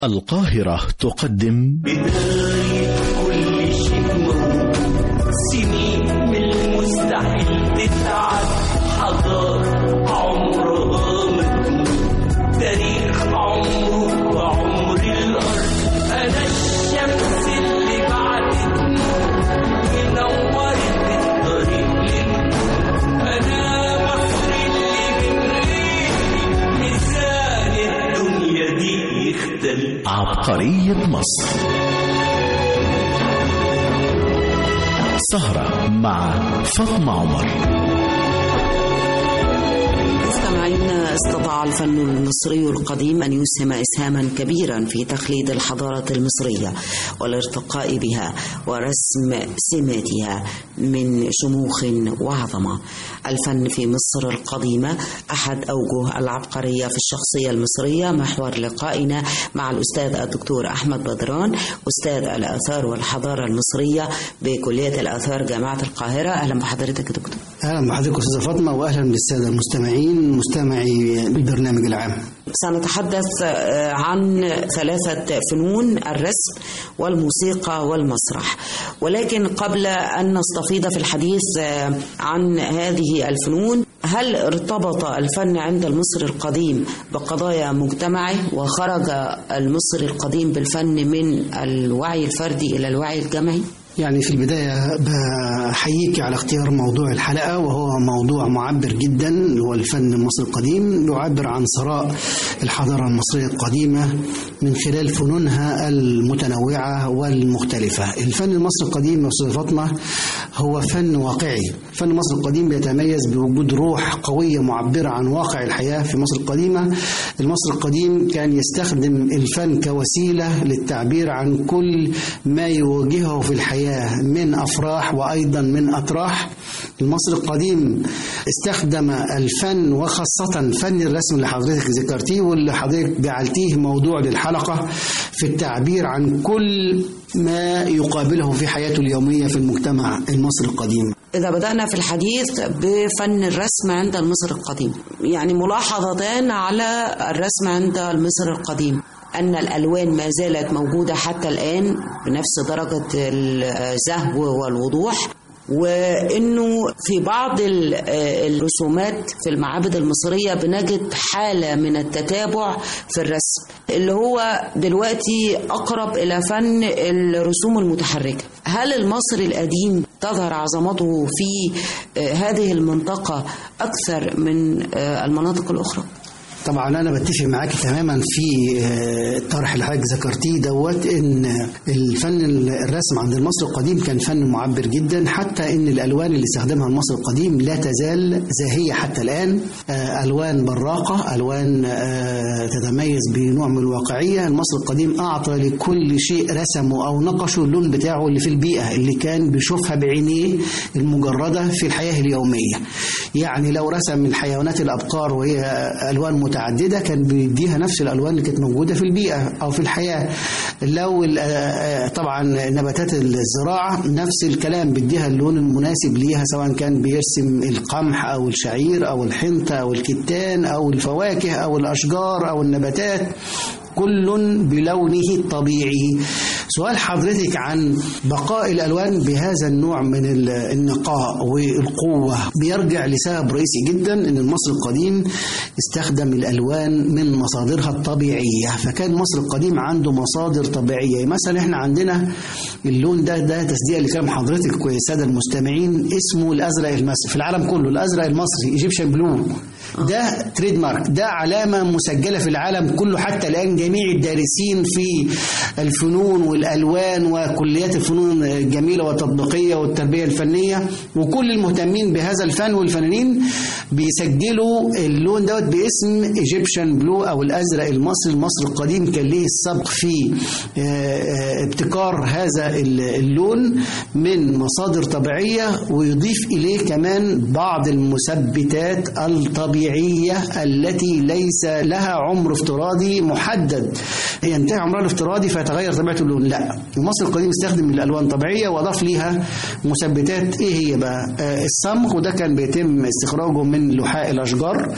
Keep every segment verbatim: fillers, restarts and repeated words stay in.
القاهرة تقدم بداية كل شيء موجود، سنين من المستحيل تتعد، حضارة عمرها مجنون، تاريخ عمره وعمر الأرض. أنا الشمس اللي بعدت ونورت الطريق للنور، أنا مصر اللي من غيري ميزان الدنيا دي يختلف. عبقرية مصر، سهرة مع فاطمة عمر. مستمعينا، استطاع الفن المصري القديم أن يسهم إسهاما كبيرا في تخليد الحضارة المصرية والارتقاء بها ورسم سماتها من شموخ وعظمة. الفن في مصر القديمة أحد أوجه العبقرية في الشخصية المصرية، محور لقائنا مع الأستاذ الدكتور أحمد بدران، أستاذ الآثار والحضارة المصرية بكلية الآثار جامعة القاهرة. أهلا بحضرتك يا دكتور. أهلا بحضرتك أستاذة فاطمة، وأهلا بالسادة المستمعين مستمعي البرنامج العام. سنتحدث عن ثلاثة فنون: الرسم والموسيقى والمسرح. ولكن قبل أن نستفيض في الحديث عن هذه الفنون، هل ارتبط الفن عند المصري القديم بقضايا مجتمعي، وخرج المصري القديم بالفن من الوعي الفردي إلى الوعي الجمعي؟ يعني في البداية بحييك على اختيار موضوع الحلقة، وهو موضوع معبر جدا. هو الفن المصري القديم يعبر عن ثراء الحضارة المصرية القديمة من خلال فنونها المتنوعة والمختلفة. الفن المصري القديم يا أستاذة فاطمة هو فن واقعي. الفن المصري القديم يتميز بوجود روح قوية معبرة عن واقع الحياة في مصر القديمة. المصري القديم كان يستخدم الفن كوسيلة للتعبير عن كل ما يواجهه في الحياة من أفراح وأيضا من أتراح. المصري القديم استخدم الفن، وخاصة فن الرسم اللي حضرتك ذكرتيه واللي حضرتك جعلتيه موضوع للحلقة، في التعبير عن كل ما يقابله في حياته اليومية في المجتمع المصري القديم. إذا بدأنا في الحديث بفن الرسم عند المصري القديم، يعني ملاحظتان على الرسم عند المصري القديم: أن الألوان ما زالت موجودة حتى الآن بنفس درجة الزهو والوضوح، وأنه في بعض الرسومات في المعابد المصرية بنجد حالة من التتابع في الرسم، اللي هو دلوقتي أقرب إلى فن الرسوم المتحركة. هل المصري القديم تظهر عظمته في هذه المنطقة أكثر من المناطق الأخرى؟ طبعا أنا بتفق معاك تماما في الطرح اللي حضرتك ذكرتيه دوت، إن الفن الرسم عند المصري القديم كان فن معبر جدا، حتى إن الألوان اللي استخدمها المصري القديم لا تزال زاهية حتى الآن. ألوان براقة، ألوان تتميز بنوع من الواقعية. المصري القديم أعطى لكل شيء رسمه أو نقشه اللون بتاعه اللي في البيئة اللي كان بيشوفها بعينيه المجردة في الحياة اليومية. يعني لو رسم الحيوانات الأبقار وهي ألوان متعددة كان بيديها نفس الألوان اللي كانت موجودة في البيئة أو في الحياة. لو طبعا نباتات الزراعة نفس الكلام، بيديها اللون المناسب ليها، سواء كان بيرسم القمح أو الشعير أو الحنطة أو الكتان أو الفواكه أو الأشجار أو النباتات، كل بلونه الطبيعي. سؤال حضرتك عن بقاء الألوان بهذا النوع من النقاء والقوة بيرجع لسبب رئيسي جدا، إن المصري القديم استخدم الألوان من مصادرها الطبيعية. فكان المصري القديم عنده مصادر طبيعية. مثلا احنا عندنا اللون ده ده تصديق لكلام حضرتك والسادة المستمعين، اسمه الأزرق المصري في العالم كله. الأزرق المصري إيجيبشن بلو، ده تريد مارك، ده علامة مسجلة في العالم كله حتى الآن. جميع الدارسين في الفنون والألوان وكليات الفنون الجميلة والتطبيقية والتربية الفنية وكل المهتمين بهذا الفن والفنانين بيسجلوا اللون دوت باسم إيجيبشن بلو أو الأزرق المصري. المصري القديم كان ليه السبق في ابتكار هذا اللون من مصادر طبيعية، ويضيف إليه كمان بعض المثبتات الطبيعية التي ليس لها عمر افتراضي محدد ينتهي عمرها الافتراضي فيتغير طبيعة اللون. لا، المصري القديم استخدم الألوان طبيعية وأضاف ليها مثبتات. إيه هي بقى؟ آه الصمغ، وده كان بيتم استخراجه من من لحاء الأشجار،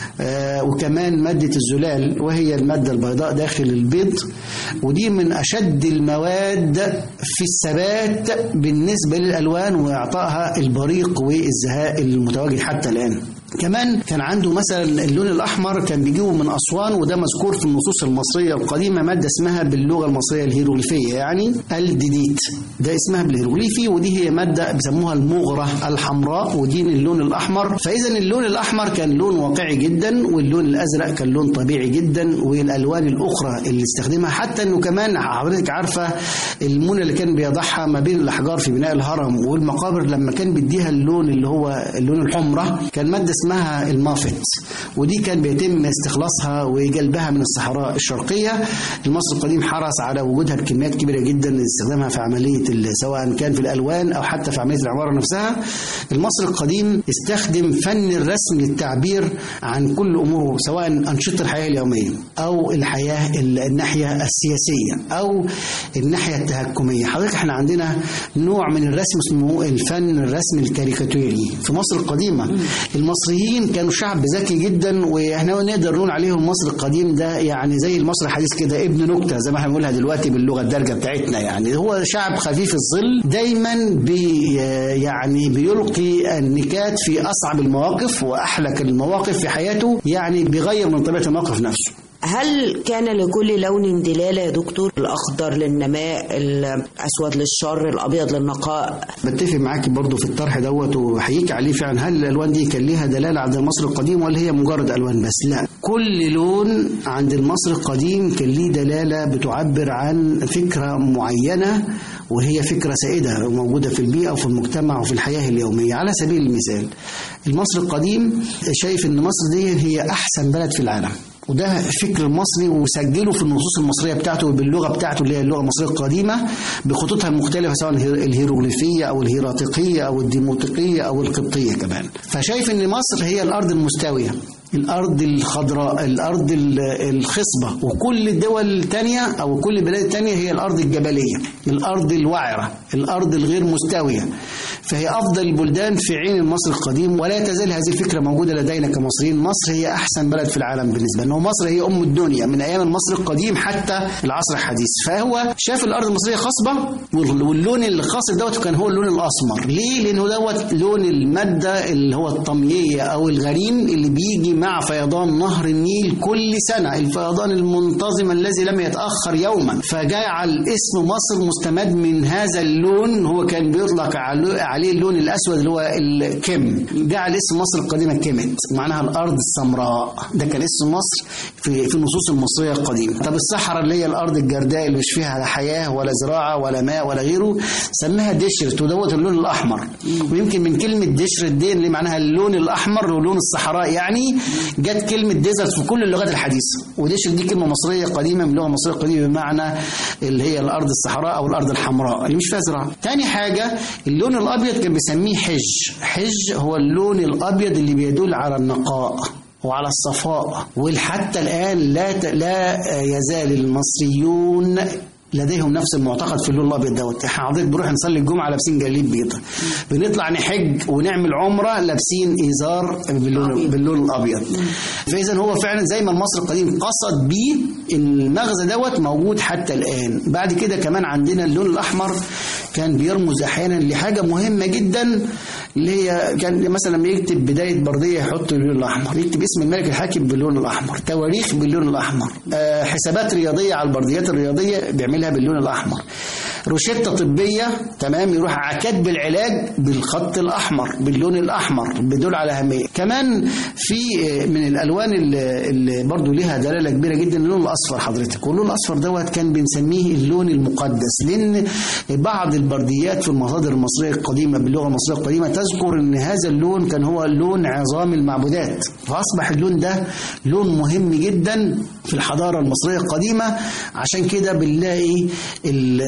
آه وكمان مادة الزلال وهي المادة البيضاء داخل البيض، ودي من أشد المواد في الثبات بالنسبة للألوان وإعطائها البريق والزهاء المتواجد حتى الآن. كمان كان عنده مثلا اللون الأحمر كان بيجيبه من أسوان، وده مذكور في النصوص المصرية القديمة، مادة اسمها باللغة المصرية الهيروغليفية يعني الديديت، ده اسمها بالهيروغليفي، ودي هي مادة بيسموها المغرة الحمراء، ودي اللون الأحمر. فإذا اللون الأحمر كان لون واقعي جدا، واللون الأزرق كان لون طبيعي جدا، والألوان الأخرى اللي استخدمها حتى إنه كمان حضرتك عارفة المونة اللي كان بيضعها ما بين الأحجار في بناء الهرم والمقابر لما كان بيديها اللون اللي هو اللون الحمرة كان مادة اسمها المافت، ودي كان بيتم استخلاصها وجلبها من الصحراء الشرقية. المصري القديم حرص على وجودها بكميات كبيرة جدا استخدامها في عملية سواء كان في الألوان أو حتى في عملية العمارة نفسها. المصري القديم استخدم فن الرسم للتعبير عن كل أموره، سواء أنشطة الحياة اليومية أو الحياة الناحية السياسية أو الناحية التهكمية. حضرتك احنا عندنا نوع من الرسم اسمه الفن الرسم الكاريكاتوري في مصر القديمة. المصريين كانوا شعب ذكي جدا، واحنا نقدر نقول عليهم المصري القديم ده يعني زي المصري الحديث كده ابن نكته زي ما احنا بنقولها دلوقتي باللغه الدارجه بتاعتنا. يعني هو شعب خفيف الظل، دايما بي يعني بيلقي النكات في اصعب المواقف واحلك المواقف في حياته، يعني بيغير من طبيعه الموقف نفسه. هل كان لكل لون دلالة يا دكتور؟ الأخضر للنماء، الأسود للشر، الأبيض للنقاء. بتفق معاك برضو في الطرح دوت وحييك عليه فعلا. هل الألوان دي كان ليها دلالة عند المصري القديم ولا هي مجرد ألوان بس؟ لا، كل لون عند المصري القديم كان ليه دلالة بتعبر عن فكرة معينة، وهي فكرة سائدة موجودة في البيئة وفي المجتمع وفي الحياة اليومية. على سبيل المثال المصري القديم شايف أن مصر دي هي أحسن بلد في العالم، وده فكر المصري وسجله في النصوص المصرية بتاعته باللغة بتاعته اللي هي اللغة المصرية القديمة بخطوطها المختلفة سواء الهيروغليفية أو الهيراتيقية أو الديموطيقية أو القبطية كمان. فشايف أن مصر هي الأرض المستوية، الأرض الخضراء، الأرض الخصبة، وكل الدول التانية أو كل البلاد التانية هي الأرض الجبلية، الأرض الوعرة، الأرض الغير مستوية. فهي أفضل البلدان في عين المصري القديم، ولا تزال هذه الفكرة موجودة لدينا كمصريين. مصر هي أحسن بلد في العالم بالنسبة لنا، ومصر هي أم الدنيا من أيام المصري القديم حتى العصر الحديث. فهو شاف الأرض المصرية خصبة، واللون الخاص دوت كان هو اللون الأسمر. ليه؟ لأنه دوت لون المادة اللي هو الطمية أو الغريم اللي بيجي مع فيضان نهر النيل كل سنة، الفيضان المنتظم الذي لم يتأخر يوما. فجعل اسم مصر مستمد من هذا اللون، هو كان بيطلق عليه اللون الأسود اللي هو الكم، جعل اسم مصر القديمة كمت، معناها الأرض السمراء. ده كان اسم مصر في في النصوص المصرية القديمة. طب الصحراء اللي هي الأرض الجرداء اللي مش فيها لا حياة ولا زراعة ولا ماء ولا غيره سماها دشرت، ودوت اللون الأحمر. ويمكن من كلمة دشرت دي اللي معناها اللون الأحمر ولون الصحراء، يعني جت كلمة ديزرت في كل اللغات الحديثة. ودشرت دي كلمة مصرية قديمة من اللغة المصرية القديمة بمعنى اللي هي الأرض الصحراء أو الأرض الحمراء اللي مش فيها زراعة. تاني حاجة اللون الأبيض كان بيسميه حج. حج هو اللون الأبيض اللي بيدل على النقاء وعلى الصفاء. وحتى الآن لا لا يزال المصريون لديهم نفس المعتقد في اللون الابيض دوت. احنا حضرتك بنروح نصلي الجمعه لابسين جليد بيضاء، بنطلع نحج ونعمل عمره لابسين ازار باللون, باللون الابيض. فاذا هو فعلا زي ما المصري القديم قصد بيه المغزى دوت موجود حتى الان. بعد كده كمان عندنا اللون الاحمر كان بيرمز احيانا لحاجه مهمه جدا، اللي هي كان مثلا لما يكتب بدايه برديه يحط اللون الاحمر، يكتب اسم الملك الحاكم باللون الاحمر، تواريخ باللون الاحمر، أه حسابات رياضيه على البرديات الرياضيه بيعملها باللون الأحمر، روشتة طبية تمام يروح عكاد بالعلاج بالخط الأحمر باللون الأحمر بيدل على أهمية. كمان في من الألوان اللي, اللي برضو لها دلالة كبيرة جدا اللون الأصفر حضرتك. واللون الأصفر دوت كان بنسميه اللون المقدس، لأن بعض البرديات في المصادر المصرية القديمة باللغة المصرية القديمة تذكر أن هذا اللون كان هو لون عظام المعبودات، فأصبح اللون ده لون مهم جدا في الحضارة المصرية القديمة. عشان كده بنلاقي بعض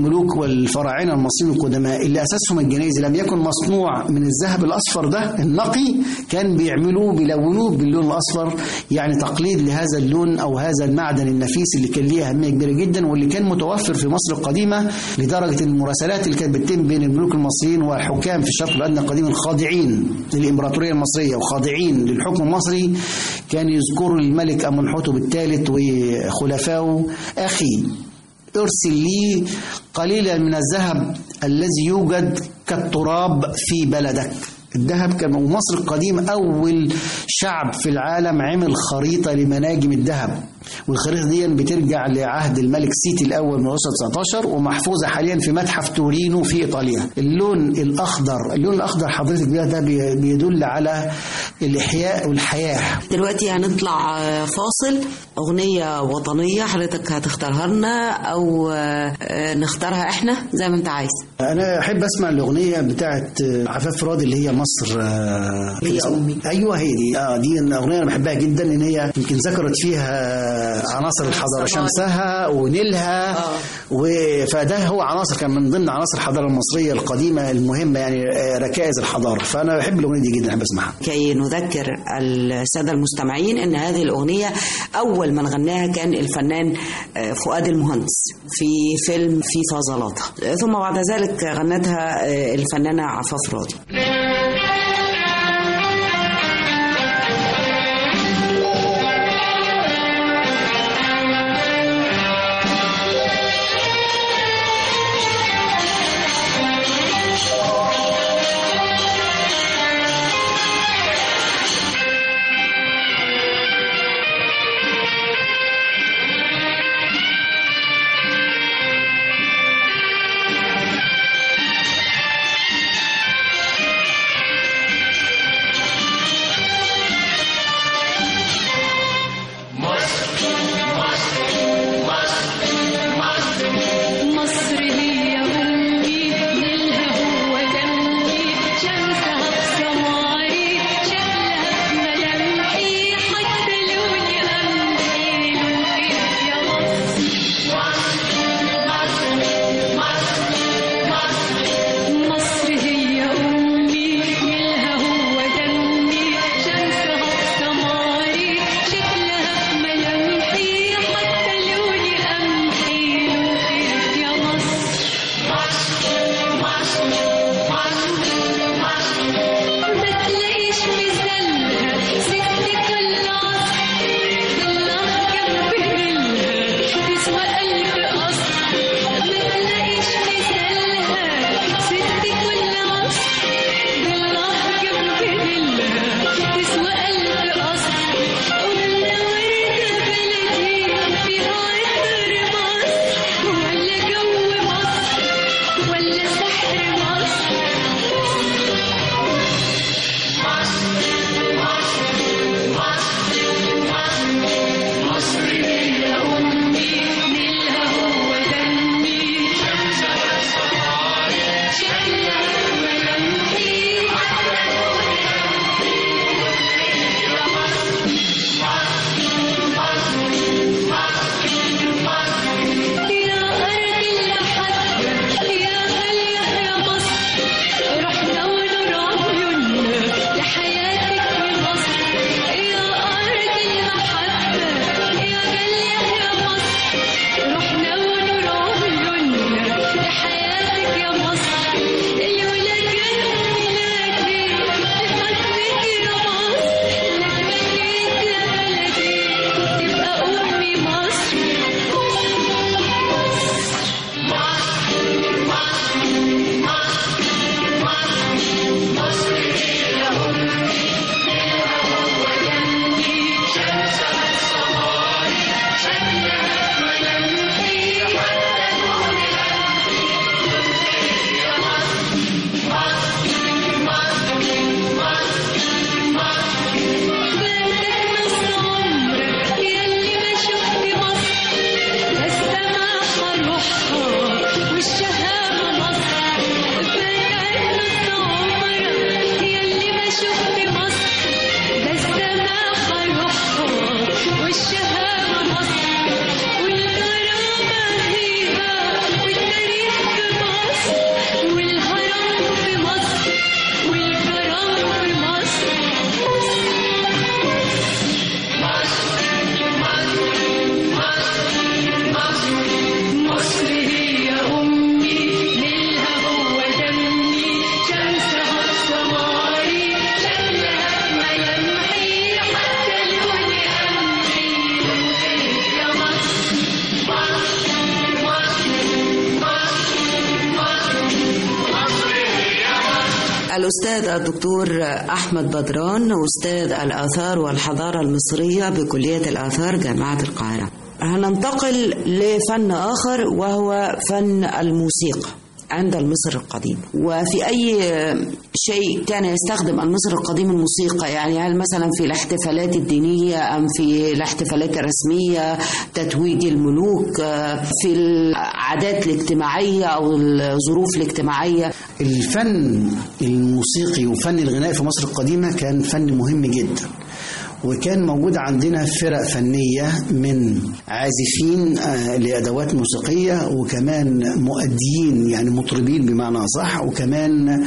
الملوك والفراعنة المصريين القدماء اللي أساسهم الجنايزي لم يكن مصنوع من الذهب الأصفر ده النقي، كان بيعملوه بيلونوه باللون الأصفر، يعني تقليد لهذا اللون أو هذا المعدن النفيس اللي كان ليه أهمية كبيرة جدا، واللي كان متوفر في مصر القديمة لدرجة المراسلات اللي كانت بتتم بين الملوك المصريين والحكام في الشرق الأدنى القديم الخاضعين للإمبراطورية المصرية وخاضعين للحكم المصري، كان يذكروا الملك أمنحتب الثالث وخلفائه: أخي ارسل لي قليلا من الذهب الذي يوجد كالتراب في بلدك. الذهب كان مصر القديم أول شعب في العالم عمل خريطة لمناجم الذهب، والخريطة دي بترجع لعهد الملك سيتي الأول من الأسرة تسعة عشر، ومحفوظة حاليا في متحف تورينو في إيطاليا. اللون الأخضر اللون الأخضر حضرتك ده بيدل على الإحياء والحياة. دلوقتي هنطلع فاصل، أغنية وطنية حضرتك هتختارها لنا أو نختارها إحنا زي ما أنت عايز. أنا أحب أسمع الأغنية بتاعت عفاف راضي اللي هي مصر هي أمي. أيوة هي دي. آه دي الأغنية أنا بحبها جدا، إن هي يمكن ذكرت فيها عناصر الحضارة، شمسها ونيلها، و... فده هو عناصر كان من ضمن عناصر الحضارة المصرية القديمة المهمة، يعني ركائز الحضارة. فأنا بحب الأغنية دي جدا، أحب أسمعها. كي نذكر السادة المستمعين أن هذه الأغنية أول من غناها كان الفنان فؤاد المهندس في فيلم في فازلاطة، ثم بعد ذلك غنتها الفنانة عفاف راضي. الأستاذ الدكتور أحمد بدران، أستاذ الآثار والحضارة المصرية بكلية الآثار جامعة القاهرة. هننتقل لفن آخر وهو فن الموسيقى عند المصري القديم. وفي أي شيء كان يستخدم المصري القديم الموسيقى؟ يعني هل مثلا في الاحتفالات الدينية أم في الاحتفالات الرسمية، تتويج الملوك، في العادات الاجتماعية أو الظروف الاجتماعية؟ الفن الموسيقي وفن الغناء في مصر القديمة كان فن مهم جدا، وكان موجود عندنا فرق فنية من عازفين لأدوات موسيقية، وكمان مؤديين يعني مطربين بمعنى صح، وكمان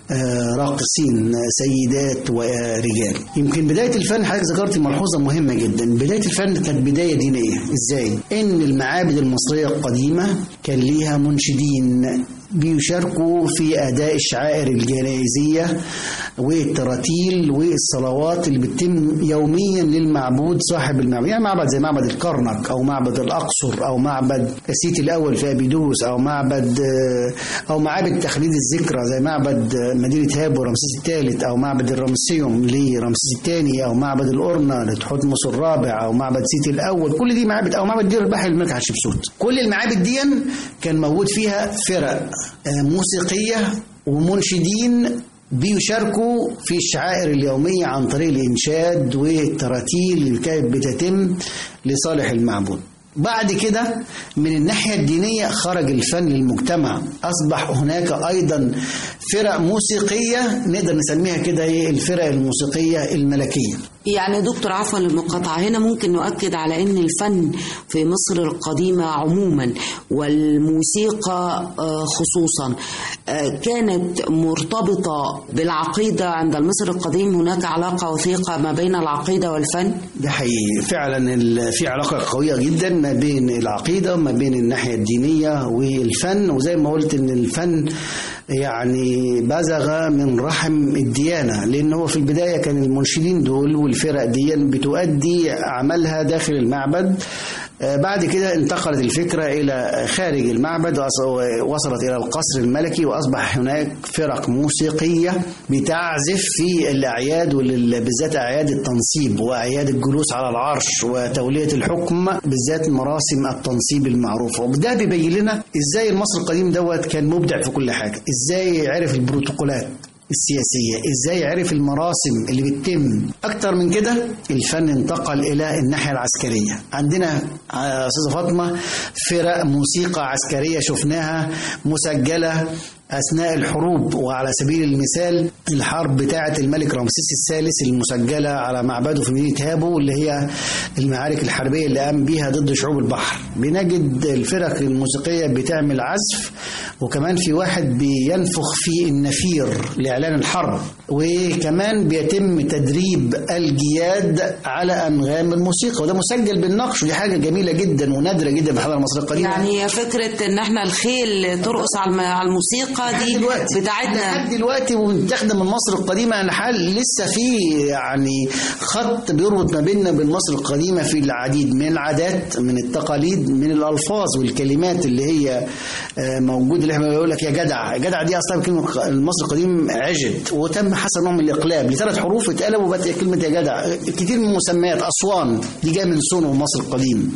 راقصين سيدات ورجال. يمكن بداية الفن حضرتك ذكرت ملحوظة مهمة جدا، بداية الفن كانت بداية دينية. ازاي؟ ان المعابد المصرية القديمة كان ليها منشدين بيشاركوا في أداء الشعائر الجنائزية والتراتيل والصلوات اللي بتتم يوميا للمعبود صاحب المعبد. يعني معبد زي معبد الكرنك أو معبد الأقصر أو معبد سيتي الأول في أبيدوس أو معبد أو معابد تخليد الذكرى زي معبد مدينة هابو رمسيس الثالث أو معبد الرمسيوم لرمسيس الثاني أو معبد الأورنا لتحتمس الرابع أو معبد سيتي الأول. كل دي معابد أو معبد دير البحر للملك حتشبسوت. كل المعابد دي كان موجود فيها فرق موسيقية ومنشدين بيشاركوا في الشعائر اليومية عن طريق الإنشاد والتراتيل اللي كانت بتتم لصالح المعبود. بعد كده من الناحية الدينية خرج الفن للمجتمع، أصبح هناك أيضا فرق موسيقية نقدر نسميها كده الفرق الموسيقية الملكية. يعني دكتور عفوا للمقاطعة، هنا ممكن نؤكد على أن الفن في مصر القديمة عموما والموسيقى خصوصا كانت مرتبطة بالعقيدة. عند المصري القديم هناك علاقة وثيقة ما بين العقيدة والفن. ده حقيقي فعلا، في علاقة قوية جدا ما بين العقيدة وما بين الناحية الدينية والفن. وزي ما قلت ان الفن يعني بزغ من رحم الديانة، لأن هو في البداية كان المنشدين دول والفرق دي بتؤدي عملها داخل المعبد. بعد كده انتقلت الفكرة إلى خارج المعبد ووصلت إلى القصر الملكي، وأصبح هناك فرق موسيقية بتعزف في الأعياد وبالذات أعياد التنصيب وأعياد الجلوس على العرش وتولية الحكم، بالذات مراسم التنصيب المعروفة. وده بيبين لنا إزاي المصري القديم دوت كان مبدع في كل حاجة، إزاي عرف البروتوكولات السياسية، ازاي عرف المراسم اللي بتتم. اكتر من كده الفن انتقل الى الناحية العسكرية. عندنا استاذة فاطمة فرق موسيقى عسكرية شفناها مسجلة أثناء الحروب، وعلى سبيل المثال الحرب بتاعة الملك رمسيس الثالث المسجلة على معبده في مدينة هابو، اللي هي المعارك الحربية اللي قام بيها ضد شعوب البحر. بنجد الفرق الموسيقية بتعمل عزف، وكمان في واحد بينفخ في النفير لإعلان الحرب، وكمان بيتم تدريب الجياد على أنغام الموسيقى، وده مسجل بالنقش، ودي حاجة جميلة جدا ونادرة جدا في الحضارة المصرية القديمة. يعني فكرة إن احنا الخيل ترقص على الموسيقى دي دلوقتي بتاعتنا لحد دلوقتي وبتخدم مصر القديمة. أنا حال لسه في يعني خط بيربط ما بيننا وبين مصر القديمة في العديد من العادات، من التقاليد، من الألفاظ والكلمات اللي هي موجودة. اللي احنا بيقول لك يا جدع، جدع دي أصلا كلمة المصري القديم عجد، وتم حصل نوع من الإقلاب لثلاث حروف اتقلبوا بقت كلمة يا جدع. كتير من المسميات، أسوان دي جاية من سونو مصر القديم.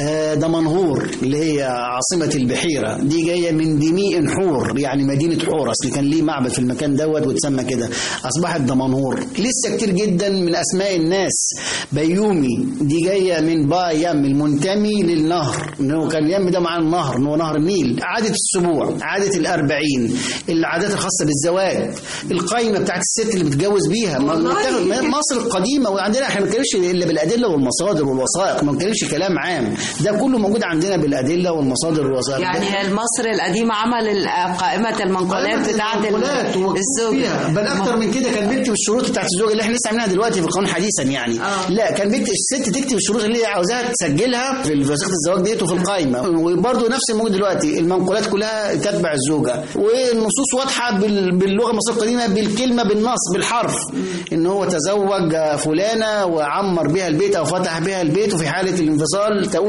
دمنهور اللي هي عاصمة البحيرة دي جاية من دميء حور، يعني مدينة حورس اللي كان ليه معبد في المكان دوت وتسمى كده، أصبحت دمنهور. لسه كتير جدا من أسماء الناس. بيومي دي جاية من با يم المنتمي للنهر، إنه كان يم ده مع النهر، إنه نهر النيل. عادة السبوع، عادة الأربعين، العادات الخاصة بالزواج، القائمة بتاعت الست اللي بتجوز بيها. مصر القديمة وعندنا احنا ما بنتكلمش إلا بالأدلة والمصادر والوثائق، ما بنتكلمش كلام عام، ده كله موجود عندنا بالأدلة والمصادر والوثائق. يعني المصري القديم عمل قائمة المنقولات بتاعت الزوج، بل أكتر من كده كان بيكتب الشروط بتاعت الزوج اللي احنا لسه عاملينها دلوقتي في القانون حديثا يعني. آه. لا كان بيكتب الست تكتب الشروط اللي هي عاوزاها تسجلها في وثيقة الزواج ديت وفي القائمة، وبرضه نفس الموجود دلوقتي المنقولات كلها تتبع الزوجة، والنصوص واضحة باللغة المصرية القديمة بالكلمة بالنص بالحرف، إن هو تزوج فلانة وعمر بها البيت أو فتح بها البيت، وفي حالة الانفصال تقول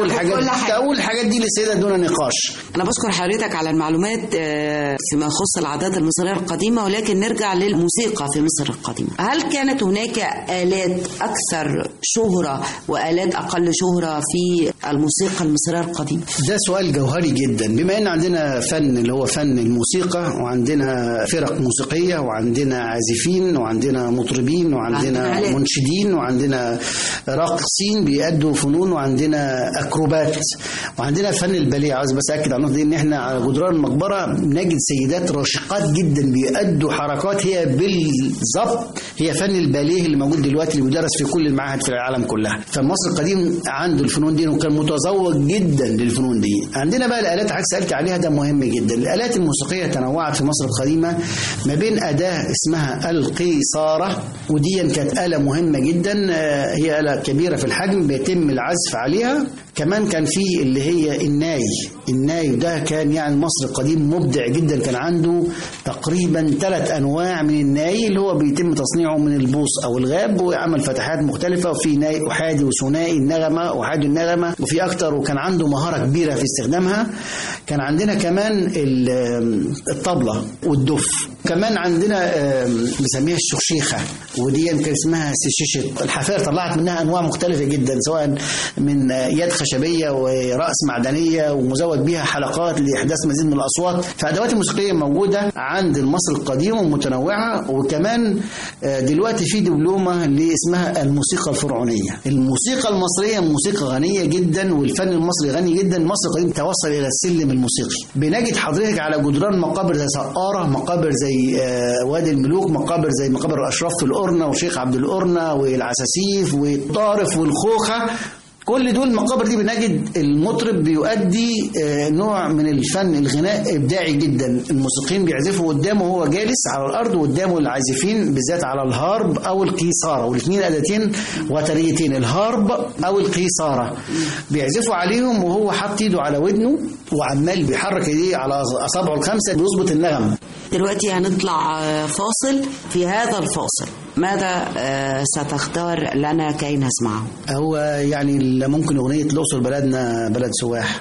تقول الحاجات حاجة. تقول الحاجات دي للسيدة دون نقاش. أنا بشكر حضرتك على المعلومات فيما يخص العادات المصرية القديمة، ولكن نرجع للموسيقى في مصر القديمة. هل كانت هناك آلات أكثر شهرة وآلات أقل شهرة في الموسيقى المصرية القديمة؟ ده سؤال جوهري جدا، بما أن عندنا فن اللي هو فن الموسيقى، وعندنا فرق موسيقية، وعندنا عازفين، وعندنا مطربين، وعندنا منشدين، وعندنا راقصين بيأدوا فنون، وعندنا أكروبات، وعندنا فن الباليه. عاوز بس أكد على النقطة دي، إن إحنا على جدران المقبرة نجد سيدات راشقات جدا بيأدوا حركات هي بالظبط هي فن الباليه اللي موجود دلوقتي، اللي بيدرس في كل المعاهد في العالم كلها. فمصر القديم عنده الفنون دي، وكان متذوق جدا للفنون دي. عندنا بقى الآلات حضرتك سألت عليها، ده مهم جدا. الآلات الموسيقية تنوعت في مصر القديمة ما بين أداة اسمها القيصارة، ودي كانت آلة مهمة جدا، هي آلة كبيرة في الحجم بيتم العزف عليها. كمان كان في اللي هي الناي. الناي ده كان يعني مصر القديم مبدع جدا، كان عنده تقريبا ثلاث انواع من الناي اللي هو بيتم تصنيعه من البوص او الغاب، وعمل فتحات مختلفه، وفي ناي احادي وثنائي النغمه احادي النغمه، وفي اكتر، وكان عنده مهاره كبيره في استخدامها. كان عندنا كمان الطبله والدف، كمان عندنا بنسميها الشخشيخه، ودي كان اسمها سيشيشت. الحفاير طلعت منها انواع مختلفه جدا، سواء من يد خشبيه وراس معدنيه ومزود بها حلقات لاحداث مزيد من الاصوات. فادوات الموسيقيه موجوده عند المصري القديم ومتنوعه. وكمان دلوقتي في دبلومه اللي اسمها الموسيقى الفرعونيه. الموسيقى المصريه موسيقى غنيه جدا، والفن المصري غني جدا. مصر القديم توصل الى السلم الموسيقي. بنجد حضرتك على جدران مقابر زي سقاره، مقابر زي وادي الملوك، مقابر زي مقابر الاشراف في القرنه وشيخ عبد القرنه والعساسيف والطارف والخوخه. كل دول المقابر دي بنجد المطرب بيؤدي نوع من الفن الغناء إبداعي جدا. الموسيقيين بيعزفوا قدامه وهو جالس على الأرض، وقدامه العازفين بالذات على الهارب أو القيصارة، والاثنين أداتين وتريتين، الهارب أو القيصارة، بيعزفوا عليهم وهو حاطط ايده على ودنه وعمال بيحرك ايديه على أصابعه الخمسة بيظبط النغمة. دلوقتي هنطلع فاصل. في هذا الفاصل ماذا ستختار لنا كي نسمعه؟ هو يعني ممكن أغنية الأقصر بلدنا بلد سواح.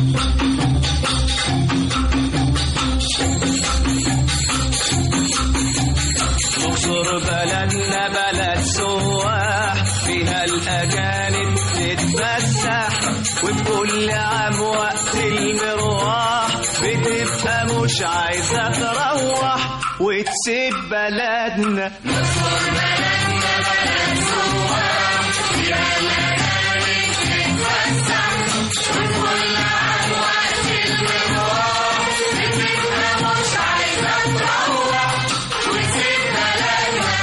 الأقصر بلدنا بلد سواح، فيها الأجانب تتفسح، وبكل عام وقت المروح بتبقى مش عايزة تروح وتسيب بلدنا. الأقصر بلدنا بلد سواح، فيها الأجانب تتفسح، وبكل عام وقت المروح بتبقى مش عايزة تروح وتسيب بلدنا.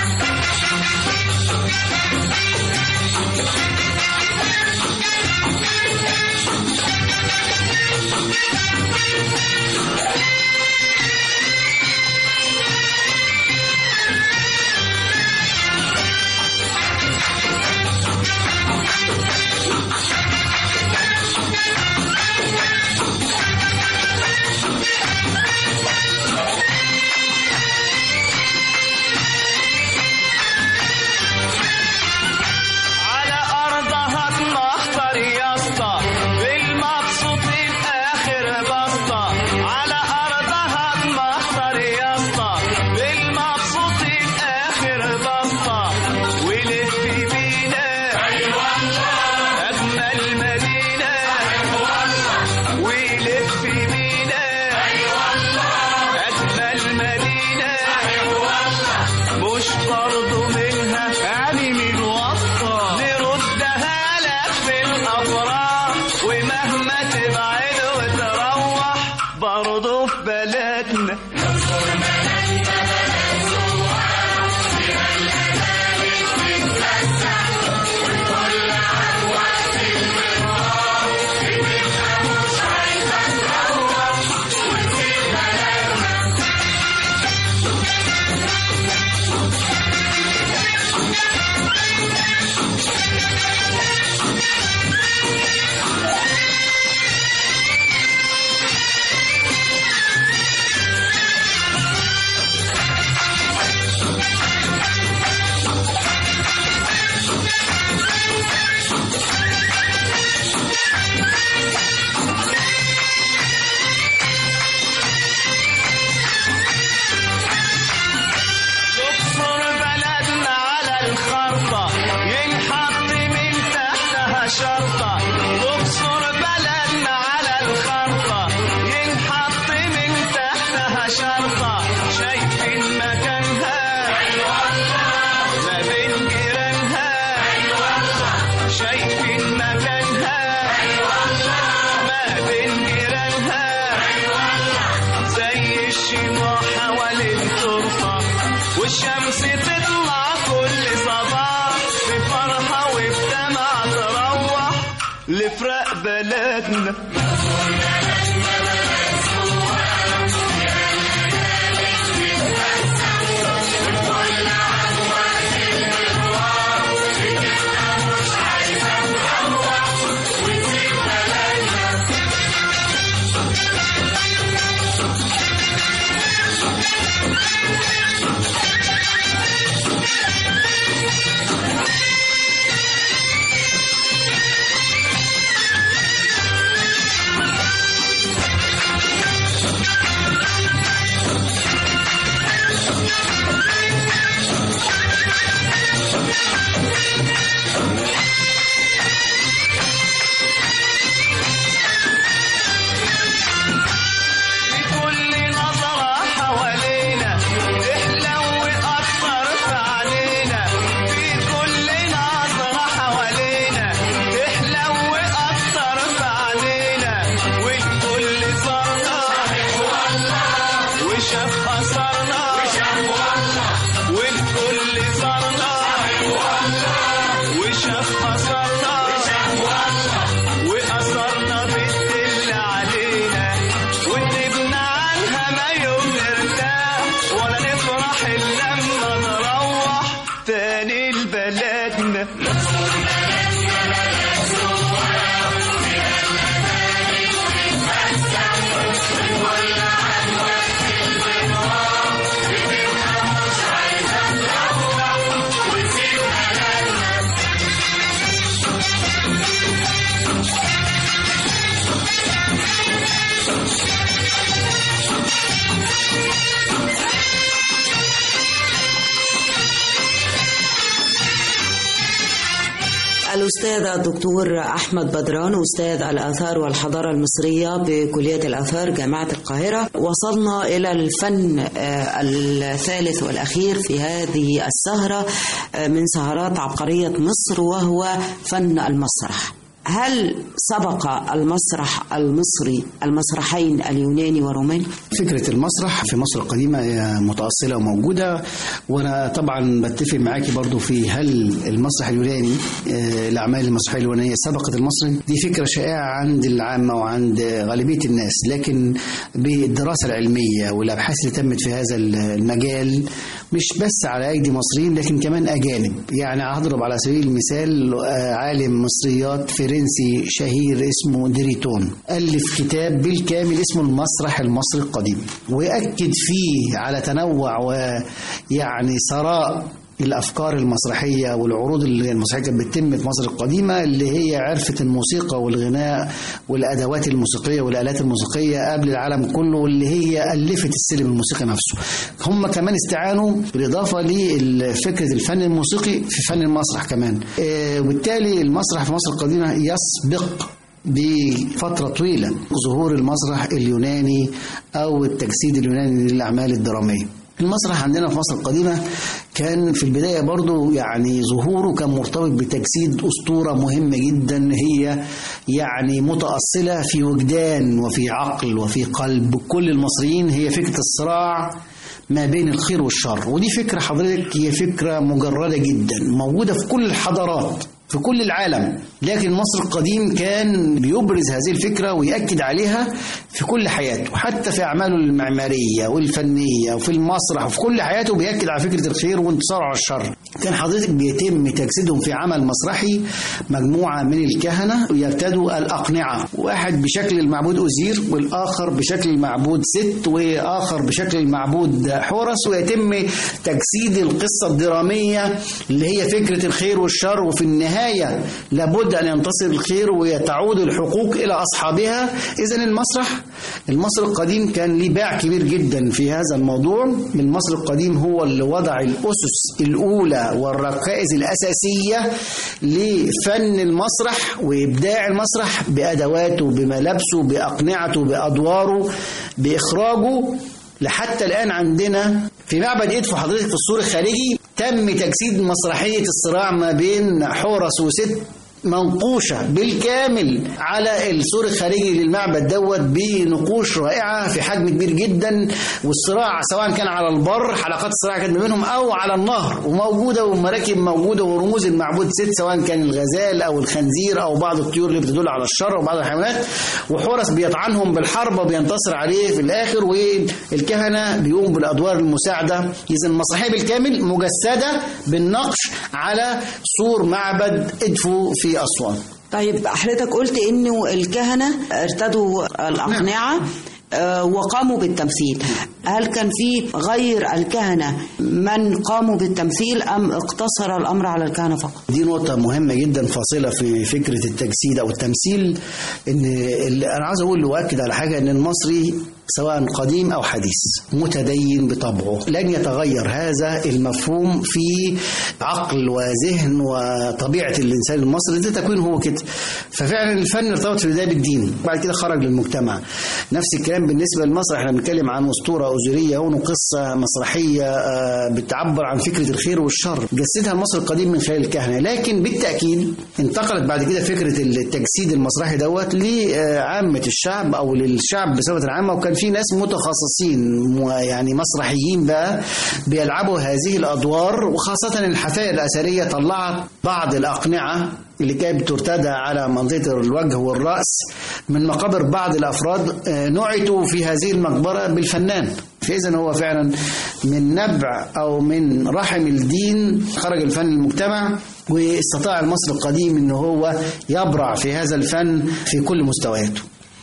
والشمس تطلع كل صباح بفرحة وبدمع تروح لفراق بلدنا. الأستاذ الدكتور أحمد بدران أستاذ الآثار والحضارة المصرية بكلية الآثار جامعة القاهرة. وصلنا إلى الفن الثالث والأخير في هذه السهرة من سهرات عبقرية مصر وهو فن المسرح. هل سبق المسرح المصري المسرحين اليوناني والروماني؟ فكرة المسرح في مصر القديمة متأصلة وموجودة، وأنا طبعا بتفق معاكي برضو في هل المسرح اليوناني الأعمال المسرحية اليونانية سبقت المصري. دي فكرة شائعة عند العامة وعند غالبية الناس، لكن بالدراسة العلمية والأبحاث اللي تمت في هذا المجال مش بس على أيدي مصريين لكن كمان أجانب. يعني هضرب على سبيل المثال عالم مصريات فرنسي شهير اسمه دريتون ألف كتاب بالكامل اسمه المسرح المصري القديم، ويأكد فيه على تنوع ويعني ثراء الأفكار المسرحية والعروض المسرحية كانت بتتم في مصر القديمة، اللي هي عرفت الموسيقى والغناء والأدوات الموسيقية والآلات الموسيقية قبل العالم كله، واللي هي ألفت السلم الموسيقي نفسه. هم كمان استعانوا بالإضافة لفكرة الفن الموسيقي في فن المسرح كمان. وبالتالي المسرح في مصر القديمة يسبق بفترة طويلة ظهور المسرح اليوناني أو التجسيد اليوناني للأعمال الدرامية. المسرح عندنا في مصر القديمة كان في البداية برضو يعني ظهوره كان مرتبط بتجسيد أسطورة مهمة جدا، هي يعني متأصلة في وجدان وفي عقل وفي قلب كل المصريين، هي فكرة الصراع ما بين الخير والشر. ودي فكرة حضرتك هي فكرة مجردة جدا موجودة في كل الحضارات في كل العالم، لكن مصر القديم كان بيبرز هذه الفكرة ويأكد عليها في كل حياته، حتى في أعماله المعمارية والفنية وفي المسرح وفي كل حياته بيأكد على فكرة الخير وانتصار على الشر. كان حضرتك بيتم تجسيدهم في عمل مسرحي مجموعة من الكهنة يرتدوا الأقنعة، واحد بشكل المعبود أوزير والآخر بشكل المعبود ست وآخر بشكل المعبود حورس، ويتم تجسيد القصة الدرامية اللي هي فكرة الخير والشر، وفي النهاية لابد أن ينتصر الخير ويتعود الحقوق إلى أصحابها. إذن المسرح المصري القديم كان ليه باع كبير جدا في هذا الموضوع. المصري القديم هو اللي وضع الأسس الأولى والركائز الأساسية لفن المسرح وإبداع المسرح بأدواته بملابسه بأقنعته بأدواره بإخراجه. لحتى الآن عندنا في معبد إدفو حضرتك في السور الخارجي تم تجسيد مسرحية الصراع ما بين حورس وست منقوشة بالكامل على السور الخارجي للمعبد دوت بنقوش رائعة في حجم كبير جدا، والصراع سواء كان على البر، حلقات الصراع كانت ما بينهم، أو على النهر، وموجودة ومراكب موجودة، ورموز المعبود ست سواء كان الغزال أو الخنزير أو بعض الطيور اللي بتدل على الشر وبعض الحيوانات، وحورس بيطعنهم بالحرب وبينتصر عليه في الآخر، والكهنة بيقوموا بالأدوار المساعدة. إذا المسرحية بالكامل مجسدة بالنقش على سور معبد إدفو في أسوان. طيب حضرتك قلت إنه الكهنة ارتدوا الأقنعة وقاموا بالتمثيل، هل كان في غير الكهنة من قاموا بالتمثيل أم اقتصر الأمر على الكهنة فقط؟ دي نقطة مهمة جدا فاصلة في فكرة التجسيد أو التمثيل. إن أنا عاوز أقول وأكد على حاجة، إن المصري سواء قديم أو حديث متدين بطبعه، لن يتغير هذا المفهوم في عقل وذهن وطبيعة الإنسان المصري، ده تكوين هو كده. ففعلا الفن ارتبط في البداية بالدين، بعد كده خرج للمجتمع. نفس الكلام بالنسبة للمسرح، احنا بنتكلم عن أسطورة أوزورية وقصة مسرحية بتعبر عن فكرة الخير والشر، جسدها المصري القديم من خلال الكهنة. لكن بالتأكيد انتقلت بعد كده فكرة التجسيد المسرحي دوت لعامة الشعب أو للشعب بصفة عامة، وكان في ناس متخصصين يعني مسرحيين بقى بيلعبوا هذه الأدوار. وخاصة الحفائر الأثرية طلعت بعض الأقنعة اللي كانت بترتدى على منطقة الوجه والرأس من مقابر بعض الأفراد نعتوا في هذه المقبرة بالفنان. فإذا هو فعلا من نبع أو من رحم الدين خرج الفن للمجتمع، واستطاع المصري القديم أنه هو يبرع في هذا الفن في كل مستوياته.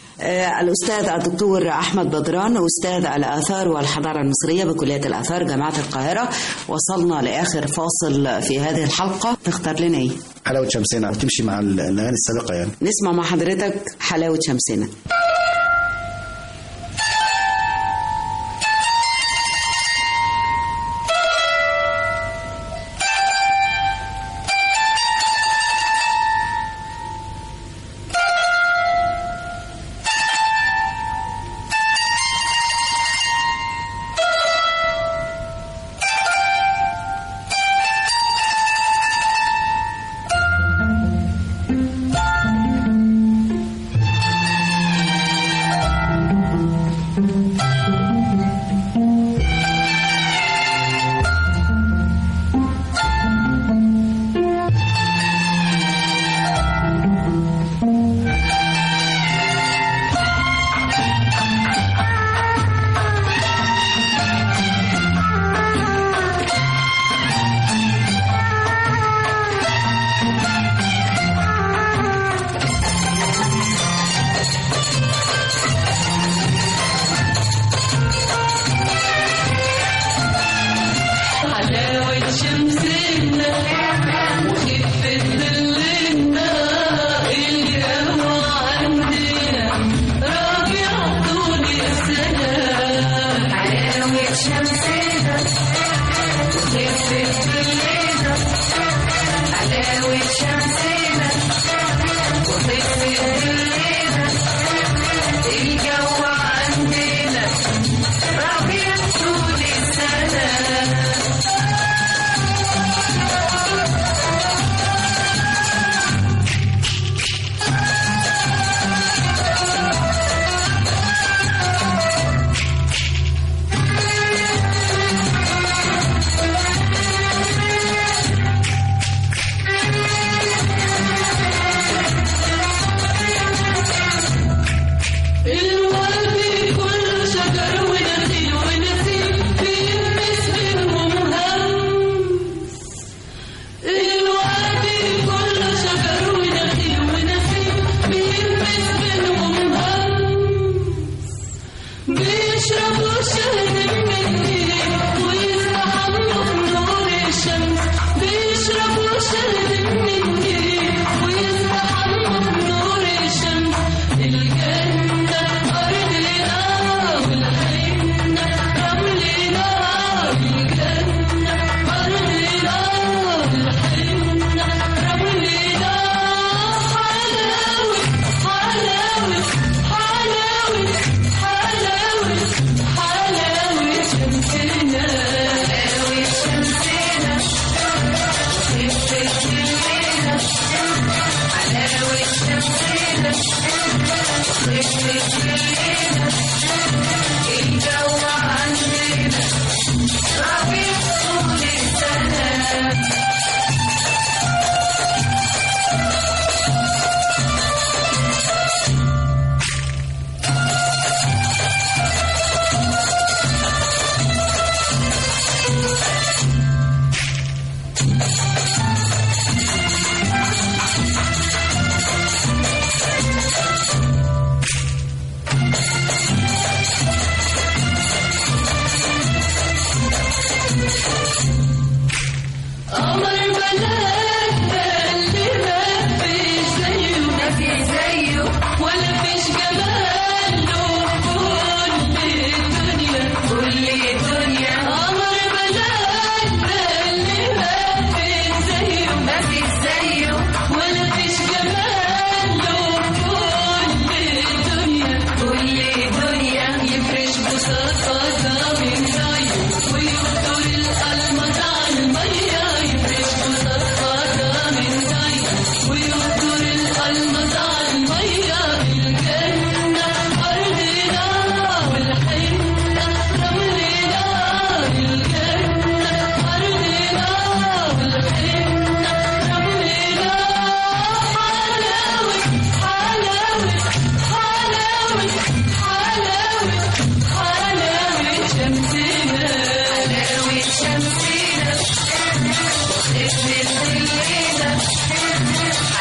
الأستاذ الدكتور أحمد بدران، أستاذ الآثار والحضارة المصرية بكلية الآثار جامعة القاهرة. وصلنا لآخر فاصل في هذه الحلقة، تختار لنا إيه؟ حلاوة شمسنا، وتمشي مع الأغاني السابقة يعني. نسمع مع حضرتك حلاوة شمسنا.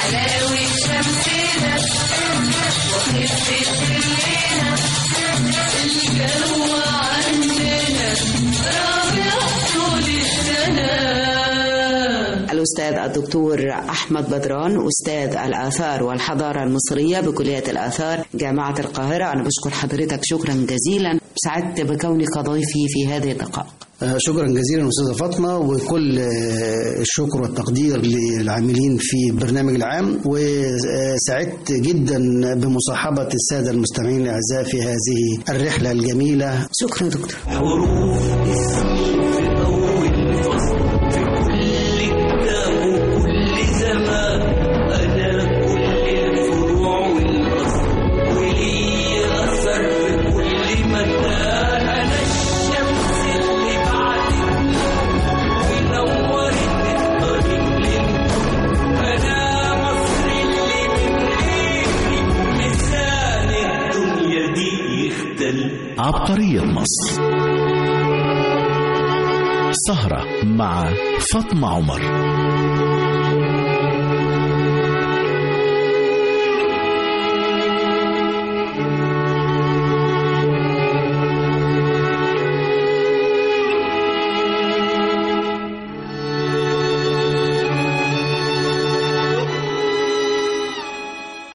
حلاوة شمسنا وخفة الليلة الجو عندنا رابع طول السنة. الأستاذ الدكتور أحمد بدران، أستاذ الآثار والحضارة المصرية بكلية الآثار جامعة القاهرة، أنا بشكر حضرتك شكرا جزيلا، سعدت بكونك ضيفي في هذه الدقائق. شكرا جزيلا أستاذة فاطمة، وكل الشكر والتقدير للعاملين في البرنامج العام، وسعدت جدا بمصاحبة السادة المستمعين الأعزاء في هذه الرحلة الجميلة. شكرا دكتور. حروف اسمي في أول فصل في كل كتاب وكل زمان، أنا كل الفروع والأصل ولي أثر في كل مكان. أنا الشمس اللي بعدك ونورت الطريق للكون، أنا مصر اللي من غيري ميزان الدنيا دي يختل. عبقرية مصر، سهرة مع فاطمة عمر.